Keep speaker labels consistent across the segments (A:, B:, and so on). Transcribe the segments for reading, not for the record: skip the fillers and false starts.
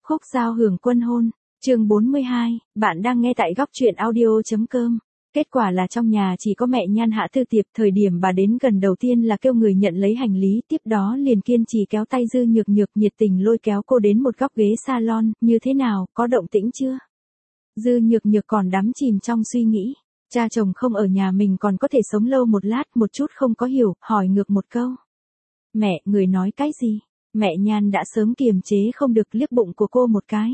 A: Khúc giao hưởng quân hôn, chương 42, bạn đang nghe tại góc truyện audio.com. Kết quả là trong nhà chỉ có mẹ Nhan Hạ Thư Tiệp, thời điểm bà đến gần đầu tiên là kêu người nhận lấy hành lý, tiếp đó liền kiên trì kéo tay Dư Nhược Nhược nhiệt tình lôi kéo cô đến một góc ghế salon, như thế nào, có động tĩnh chưa? Dư Nhược Nhược còn đắm chìm trong suy nghĩ, cha chồng không ở nhà mình còn có thể sống lâu một lát, một chút không có hiểu, hỏi ngược một câu. Mẹ, người nói cái gì? Mẹ Nhan đã sớm kiềm chế không được liếc bụng của cô một cái.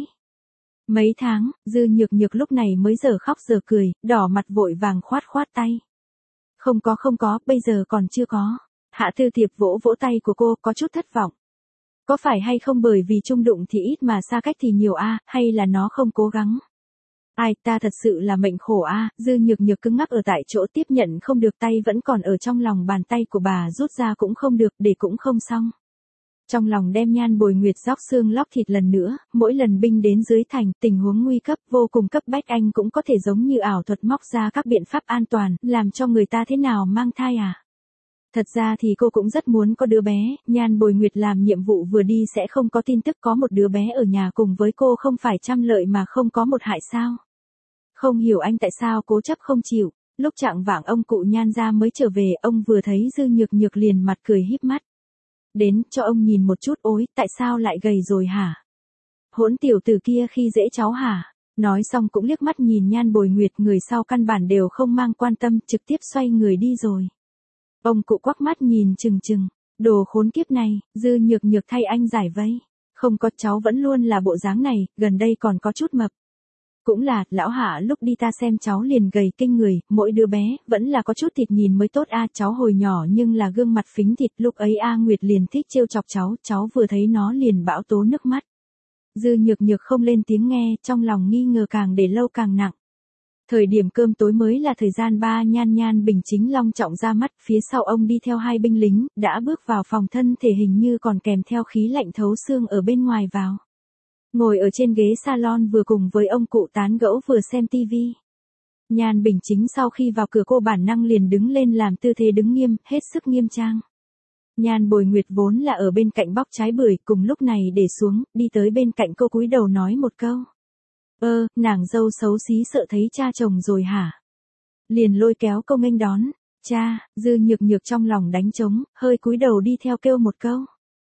A: Mấy tháng, Dư Nhược Nhược lúc này mới giờ khóc giờ cười, đỏ mặt vội vàng khoát tay. Không có, bây giờ còn chưa có. Hạ Thư Tiệp vỗ vỗ tay của cô, có chút thất vọng. Có phải hay không bởi vì chung đụng thì ít mà xa cách thì nhiều hay là nó không cố gắng? Ai, ta thật sự là mệnh khổ Dư Nhược Nhược cứng ngắc ở tại chỗ, tiếp nhận không được, tay vẫn còn ở trong lòng bàn tay của bà, rút ra cũng không được, để cũng không xong. Trong lòng đem Nhan Bồi Nguyệt róc xương lóc thịt lần nữa, mỗi lần binh đến dưới thành, tình huống nguy cấp, vô cùng cấp bách, anh cũng có thể giống như ảo thuật móc ra các biện pháp an toàn, làm cho người ta thế nào mang thai Thật ra thì cô cũng rất muốn có đứa bé, Nhan Bồi Nguyệt làm nhiệm vụ vừa đi sẽ không có tin tức có một đứa bé ở nhà cùng với cô, không phải trăm lợi mà không có một hại sao? Không hiểu anh tại sao cố chấp không chịu. Lúc chạng vạng ông cụ Nhan gia mới trở về, ông vừa thấy Dư Nhược Nhược liền mặt cười híp mắt. Đến, cho ông nhìn một chút, ối, tại sao lại gầy rồi hả? Hỗn tiểu tử kia khi dễ cháu hả? Nói xong cũng liếc mắt nhìn Nhan Bồi Nguyệt, người sau căn bản đều không mang quan tâm, trực tiếp xoay người đi rồi. Ông cụ quắc mắt nhìn chừng, đồ khốn kiếp này, Dư Nhược Nhược thay anh giải vây. Không có, cháu vẫn luôn là bộ dáng này, gần đây còn có chút mập. Cũng là, lão Hạ lúc đi ta xem cháu liền gầy kinh người, mỗi đứa bé, vẫn là có chút thịt nhìn mới tốt cháu hồi nhỏ nhưng là gương mặt phính thịt, lúc ấy Nguyệt liền thích trêu chọc cháu vừa thấy nó liền bão tố nước mắt. Dư Nhược Nhược không lên tiếng nghe, trong lòng nghi ngờ càng để lâu càng nặng. Thời điểm cơm tối mới là thời gian ba Nhan Bình Chính long trọng ra mắt, phía sau ông đi theo hai binh lính, đã bước vào phòng, thân thể hình như còn kèm theo khí lạnh thấu xương ở bên ngoài vào. Ngồi ở trên ghế salon vừa cùng với ông cụ tán gẫu vừa xem tivi. Nhan Bình Chính sau khi vào cửa cô bản năng liền đứng lên làm tư thế đứng nghiêm, hết sức nghiêm trang. Nhan Bồi Nguyệt vốn là ở bên cạnh bóc trái bưởi, cùng lúc này để xuống, đi tới bên cạnh cô cúi đầu nói một câu. Nàng dâu xấu xí sợ thấy cha chồng rồi hả? Liền lôi kéo cô nghênh đón. Cha, Dư Nhược Nhược trong lòng đánh trống, hơi cúi đầu đi theo kêu một câu.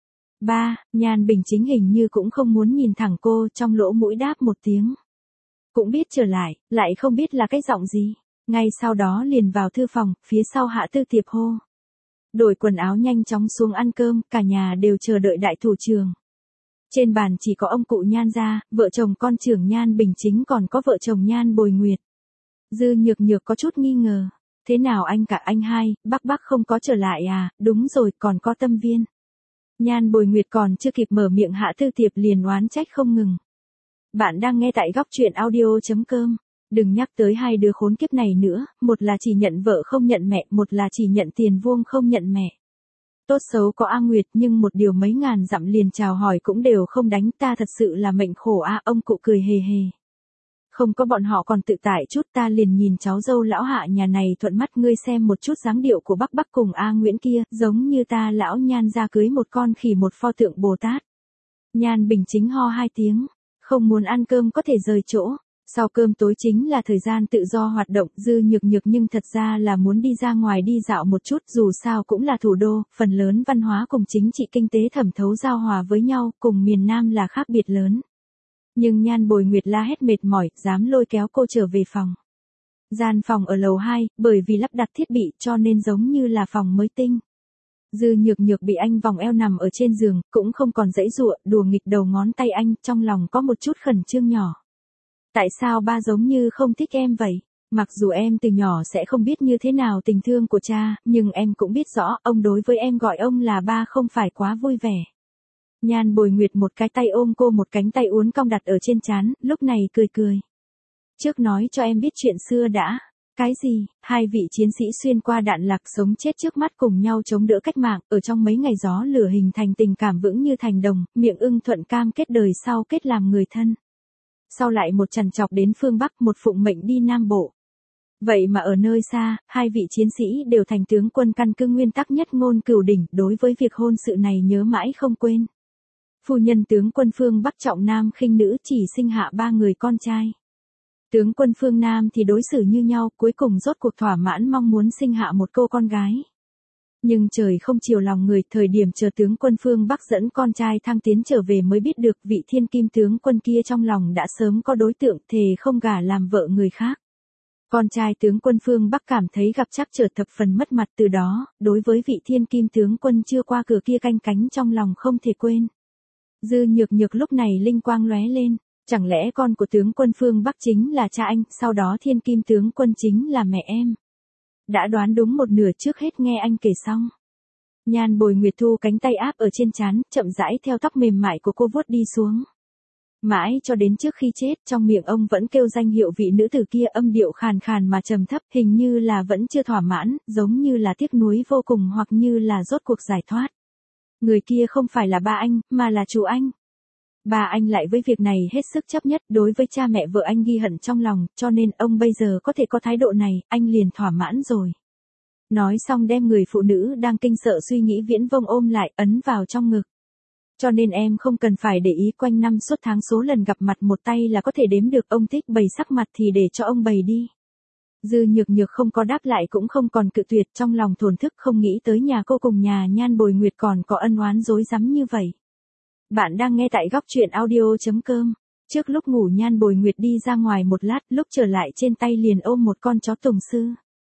A: Ba, Nhan Bình Chính hình như cũng không muốn nhìn thẳng cô, trong lỗ mũi đáp một tiếng. Cũng biết trở lại không biết là cái giọng gì. Ngay sau đó liền vào thư phòng, phía sau Hạ Thư Tiệp hô. Đổi quần áo nhanh chóng xuống ăn cơm, cả nhà đều chờ đợi đại thủ trưởng. Trên bàn chỉ có ông cụ Nhan gia, vợ chồng con trưởng Nhan Bình Chính còn có vợ chồng Nhan Bồi Nguyệt. Dư Nhược Nhược có chút nghi ngờ. Thế nào anh cả anh hai, bác không có trở lại Đúng rồi, còn có Tâm Viên. Nhan Bồi Nguyệt còn chưa kịp mở miệng, Hạ Thư Tiệp liền oán trách không ngừng. Bạn đang nghe tại góc truyện audio.com. Đừng nhắc tới hai đứa khốn kiếp này nữa, một là chỉ nhận vợ không nhận mẹ, một là chỉ nhận tiền vuông không nhận mẹ. Tốt xấu có Nguyệt, nhưng một điều mấy ngàn dặm liền chào hỏi cũng đều không đánh, ta thật sự là mệnh khổ ông cụ cười hề hề. Không có bọn họ còn tự tại chút, ta liền nhìn cháu dâu lão Hạ nhà này thuận mắt, ngươi xem một chút dáng điệu của Bắc cùng Nguyễn kia, giống như ta lão Nhan ra cưới một con khỉ một pho tượng Bồ Tát. Nhan Bình Chính ho hai tiếng, không muốn ăn cơm có thể rời chỗ. Sau cơm tối chính là thời gian tự do hoạt động, Dư Nhược Nhược nhưng thật ra là muốn đi ra ngoài đi dạo một chút, dù sao cũng là thủ đô, phần lớn văn hóa cùng chính trị kinh tế thẩm thấu giao hòa với nhau, cùng miền Nam là khác biệt lớn. Nhưng Nhan Bồi Nguyệt la hét mệt mỏi, dám lôi kéo cô trở về phòng. Gian phòng ở lầu 2, bởi vì lắp đặt thiết bị cho nên giống như là phòng mới tinh. Dư Nhược Nhược bị anh vòng eo nằm ở trên giường, cũng không còn giãy giụa, đùa nghịch đầu ngón tay anh, trong lòng có một chút khẩn trương nhỏ. Tại sao ba giống như không thích em vậy? Mặc dù em từ nhỏ sẽ không biết như thế nào tình thương của cha, nhưng em cũng biết rõ, ông đối với em gọi ông là ba không phải quá vui vẻ. Nhan Bồi Nguyệt một cái tay ôm cô, một cánh tay uốn cong đặt ở trên trán, lúc này cười. Trước nói cho em biết chuyện xưa đã. Cái gì? Hai vị chiến sĩ xuyên qua đạn lạc sống chết trước mắt cùng nhau chống đỡ cách mạng, ở trong mấy ngày gió lửa hình thành tình cảm vững như thành đồng, miệng ưng thuận cam kết đời sau kết làm người thân. Sau lại một trằn trọc đến phương Bắc, một phụng mệnh đi Nam Bộ. Vậy mà ở nơi xa, hai vị chiến sĩ đều thành tướng quân, căn cứ nguyên tắc nhất ngôn cửu đỉnh, đối với việc hôn sự này nhớ mãi không quên. Phu nhân tướng quân Phương Bắc trọng nam khinh nữ, chỉ sinh hạ 3 người con trai. Tướng quân Phương Nam thì đối xử như nhau, cuối cùng rốt cuộc thỏa mãn mong muốn sinh hạ một cô con gái. Nhưng trời không chiều lòng người, thời điểm chờ tướng quân Phương Bắc dẫn con trai thăng tiến trở về mới biết được vị thiên kim tướng quân kia trong lòng đã sớm có đối tượng, thề không gả làm vợ người khác. Con trai tướng quân Phương Bắc cảm thấy gặp trắc trở thập phần mất mặt, từ đó, đối với vị thiên kim tướng quân chưa qua cửa kia canh cánh trong lòng không thể quên. Dư Nhược Nhược lúc này linh quang lóe lên, chẳng lẽ con của tướng quân Phương Bắc chính là cha anh, sau đó thiên kim tướng quân chính là mẹ em. Đã đoán đúng một nửa, trước hết nghe anh kể xong. Nhan Bồi Nguyệt thu cánh tay áp ở trên trán, chậm rãi theo tóc mềm mại của cô vuốt đi xuống. Mãi cho đến trước khi chết, trong miệng ông vẫn kêu danh hiệu vị nữ tử kia, âm điệu khàn khàn mà trầm thấp, hình như là vẫn chưa thỏa mãn, giống như là tiếc nuối vô cùng, hoặc như là rốt cuộc giải thoát. Người kia không phải là ba anh, mà là chú anh. Ba anh lại với việc này hết sức chấp nhất, đối với cha mẹ vợ anh ghi hận trong lòng, cho nên ông bây giờ có thể có thái độ này, anh liền thỏa mãn rồi. Nói xong đem người phụ nữ đang kinh sợ suy nghĩ viễn vông ôm lại, ấn vào trong ngực. Cho nên em không cần phải để ý quanh năm suốt tháng số lần gặp mặt một tay là có thể đếm được, ông thích bày sắc mặt thì để cho ông bày đi. Dư Nhược Nhược không có đáp lại cũng không còn cự tuyệt, trong lòng thổn thức không nghĩ tới nhà cô cùng nhà Nhan Bồi Nguyệt còn có ân oán rối rắm như vậy. Bạn đang nghe tại góc truyện audio.com. Trước lúc ngủ Nhan Bồi Nguyệt đi ra ngoài một lát, lúc trở lại trên tay liền ôm một con chó Tùng Sư.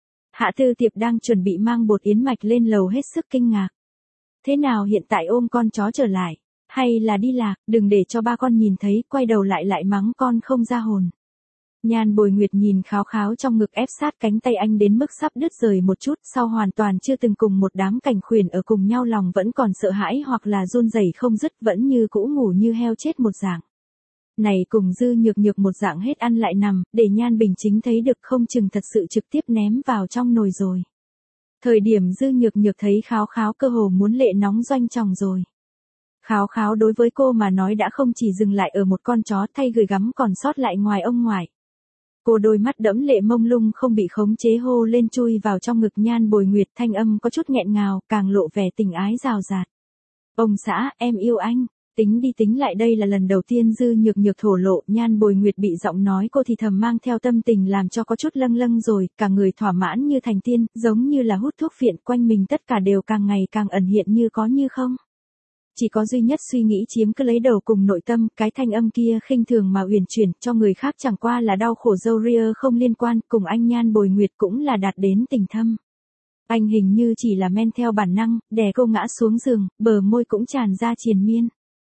A: Hạ Tư Tiệp đang chuẩn bị mang bột yến mạch lên lầu hết sức kinh ngạc. Thế nào hiện tại ôm con chó trở lại? Hay là đi lạc, đừng để cho ba con nhìn thấy, quay đầu lại mắng con không ra hồn. Nhan Bồi Nguyệt nhìn Kháo Kháo trong ngực ép sát cánh tay anh đến mức sắp đứt rời một chút, sau hoàn toàn chưa từng cùng một đám cảnh khuyển ở cùng nhau, lòng vẫn còn sợ hãi hoặc là run rẩy không dứt, vẫn như cũ ngủ như heo chết một dạng. Này cùng Dư Nhược Nhược một dạng hết ăn lại nằm, để Nhan Bình Chính thấy được không chừng thật sự trực tiếp ném vào trong nồi rồi. Thời điểm Dư Nhược Nhược thấy Kháo Kháo cơ hồ muốn lệ nóng doanh tròng rồi. Kháo Kháo đối với cô mà nói đã không chỉ dừng lại ở một con chó, thay gửi gắm còn sót lại ngoài ông ngoại. Cô đôi mắt đẫm lệ mông lung không bị khống chế hô lên chui vào trong ngực Nhan Bồi Nguyệt, thanh âm có chút nghẹn ngào, càng lộ vẻ tình ái rào rạt. Ông xã, em yêu anh. Tính đi tính lại đây là lần đầu tiên Dư Nhược Nhược thổ lộ, Nhan Bồi Nguyệt bị giọng nói cô thì thầm mang theo tâm tình làm cho có chút lâng lâng rồi, cả người thỏa mãn như thành tiên, giống như là hút thuốc phiện, quanh mình tất cả đều càng ngày càng ẩn hiện như có như không. Chỉ có duy nhất suy nghĩ chiếm cứ lấy đầu cùng nội tâm, cái thanh âm kia khinh thường mà uyển chuyển, cho người khác chẳng qua là đau khổ dâu ria không liên quan, cùng anh Nhan Bồi Nguyệt cũng là đạt đến tình thâm. Anh hình như chỉ là men theo bản năng, đè cô ngã xuống giường, bờ môi cũng tràn ra triền miên.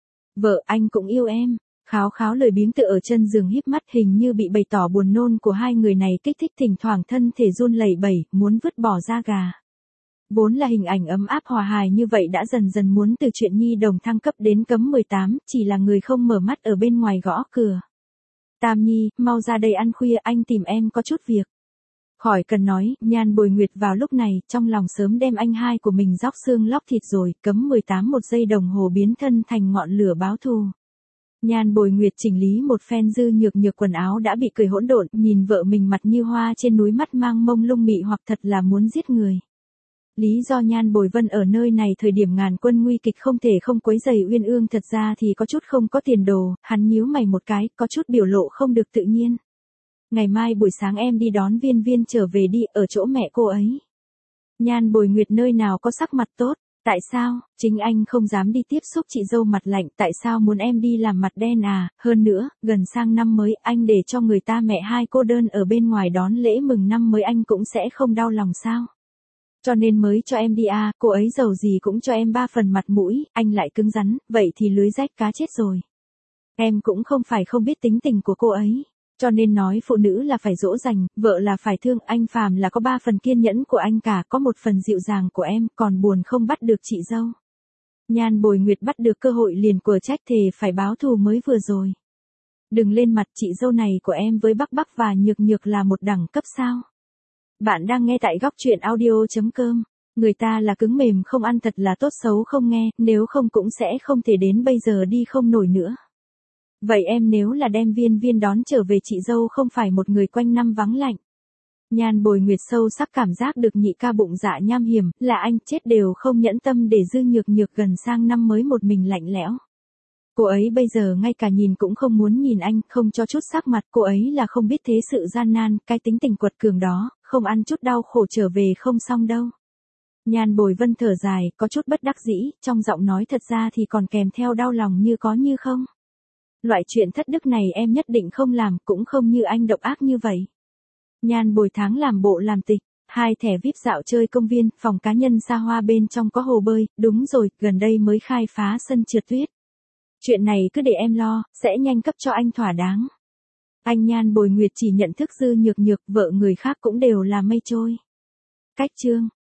A: Vợ, anh cũng yêu em. Kháo Kháo lười biếng tựa ở chân giường híp mắt, hình như bị bày tỏ buồn nôn của hai người này kích thích, thỉnh thoảng thân thể run lẩy bẩy, muốn vứt bỏ da gà. Vốn là hình ảnh ấm áp hòa hài như vậy đã dần dần muốn từ chuyện nhi đồng thăng cấp đến cấm 18, chỉ là người không mở mắt ở bên ngoài gõ cửa. Tam Nhi, mau ra đây ăn khuya, anh tìm em có chút việc. Khỏi cần nói, Nhan Bồi Nguyệt vào lúc này, trong lòng sớm đem anh hai của mình róc xương lóc thịt rồi, cấm 18 một giây đồng hồ biến thân thành ngọn lửa báo thù. Nhan Bồi Nguyệt chỉnh lý một phen Dư Nhược Nhược quần áo đã bị cười hỗn độn, nhìn vợ mình mặt như hoa trên núi, mắt mang mông lung mị hoặc thật là muốn giết người. Lý do Nhan Bồi Vân ở nơi này thời điểm ngàn quân nguy kịch không thể không quấy rầy Uyên Ương thật ra thì có chút không có tiền đồ, hắn nhíu mày một cái, có chút biểu lộ không được tự nhiên. Ngày mai buổi sáng em đi đón Viên Viên trở về đi, ở chỗ mẹ cô ấy. Nhan Bồi Nguyệt nơi nào có sắc mặt tốt, tại sao, chính anh không dám đi tiếp xúc chị dâu mặt lạnh, tại sao muốn em đi làm mặt đen à, hơn nữa, gần sang năm mới, anh để cho người ta mẹ hai cô đơn ở bên ngoài đón lễ mừng năm mới anh cũng sẽ không đau lòng sao. Cho nên mới cho em đi à, cô ấy giàu gì cũng cho em 3 phần mặt mũi, anh lại cứng rắn, vậy thì lưới rách cá chết rồi. Em cũng không phải không biết tính tình của cô ấy. Cho nên nói phụ nữ là phải dỗ dành, vợ là phải thương, anh phàm là có 3 phần kiên nhẫn của anh cả, có 1 phần dịu dàng của em, còn buồn không bắt được chị dâu. Nhan Bồi Nguyệt bắt được cơ hội liền quở trách thề phải báo thù mới vừa rồi. Đừng lên mặt, chị dâu này của em với Bắc Bắc và Nhược Nhược là một đẳng cấp sao. Bạn đang nghe tại góc truyện audio.com. Người ta là cứng mềm không ăn thật là tốt, xấu không nghe, nếu không cũng sẽ không thể đến bây giờ đi không nổi nữa. Vậy em nếu là đem Viên Viên đón trở về, chị dâu không phải một người quanh năm vắng lạnh. Nhan Bồi Nguyệt sâu sắc cảm giác được nhị ca bụng dạ nham hiểm, là anh chết đều không nhẫn tâm để Dư Nhược Nhược gần sang năm mới một mình lạnh lẽo. Cô ấy bây giờ ngay cả nhìn cũng không muốn nhìn anh, không cho chút sắc mặt, cô ấy là không biết thế sự gian nan, cái tính tình quật cường đó, không ăn chút đau khổ trở về không xong đâu. Nhan Bồi Vân thở dài, có chút bất đắc dĩ, trong giọng nói thật ra thì còn kèm theo đau lòng như có như không. Loại chuyện thất đức này em nhất định không làm, cũng không như anh độc ác như vậy. Nhan Bồi Tháng làm bộ làm tịch, 2 thẻ VIP dạo chơi công viên, phòng cá nhân xa hoa bên trong có hồ bơi, đúng rồi, gần đây mới khai phá sân trượt tuyết. Chuyện này cứ để em lo, sẽ nhanh cấp cho anh thỏa đáng. Anh Nhan Bồi Nguyệt chỉ nhận thức dư nhược nhược, vợ người khác cũng đều là mây trôi. Cách chương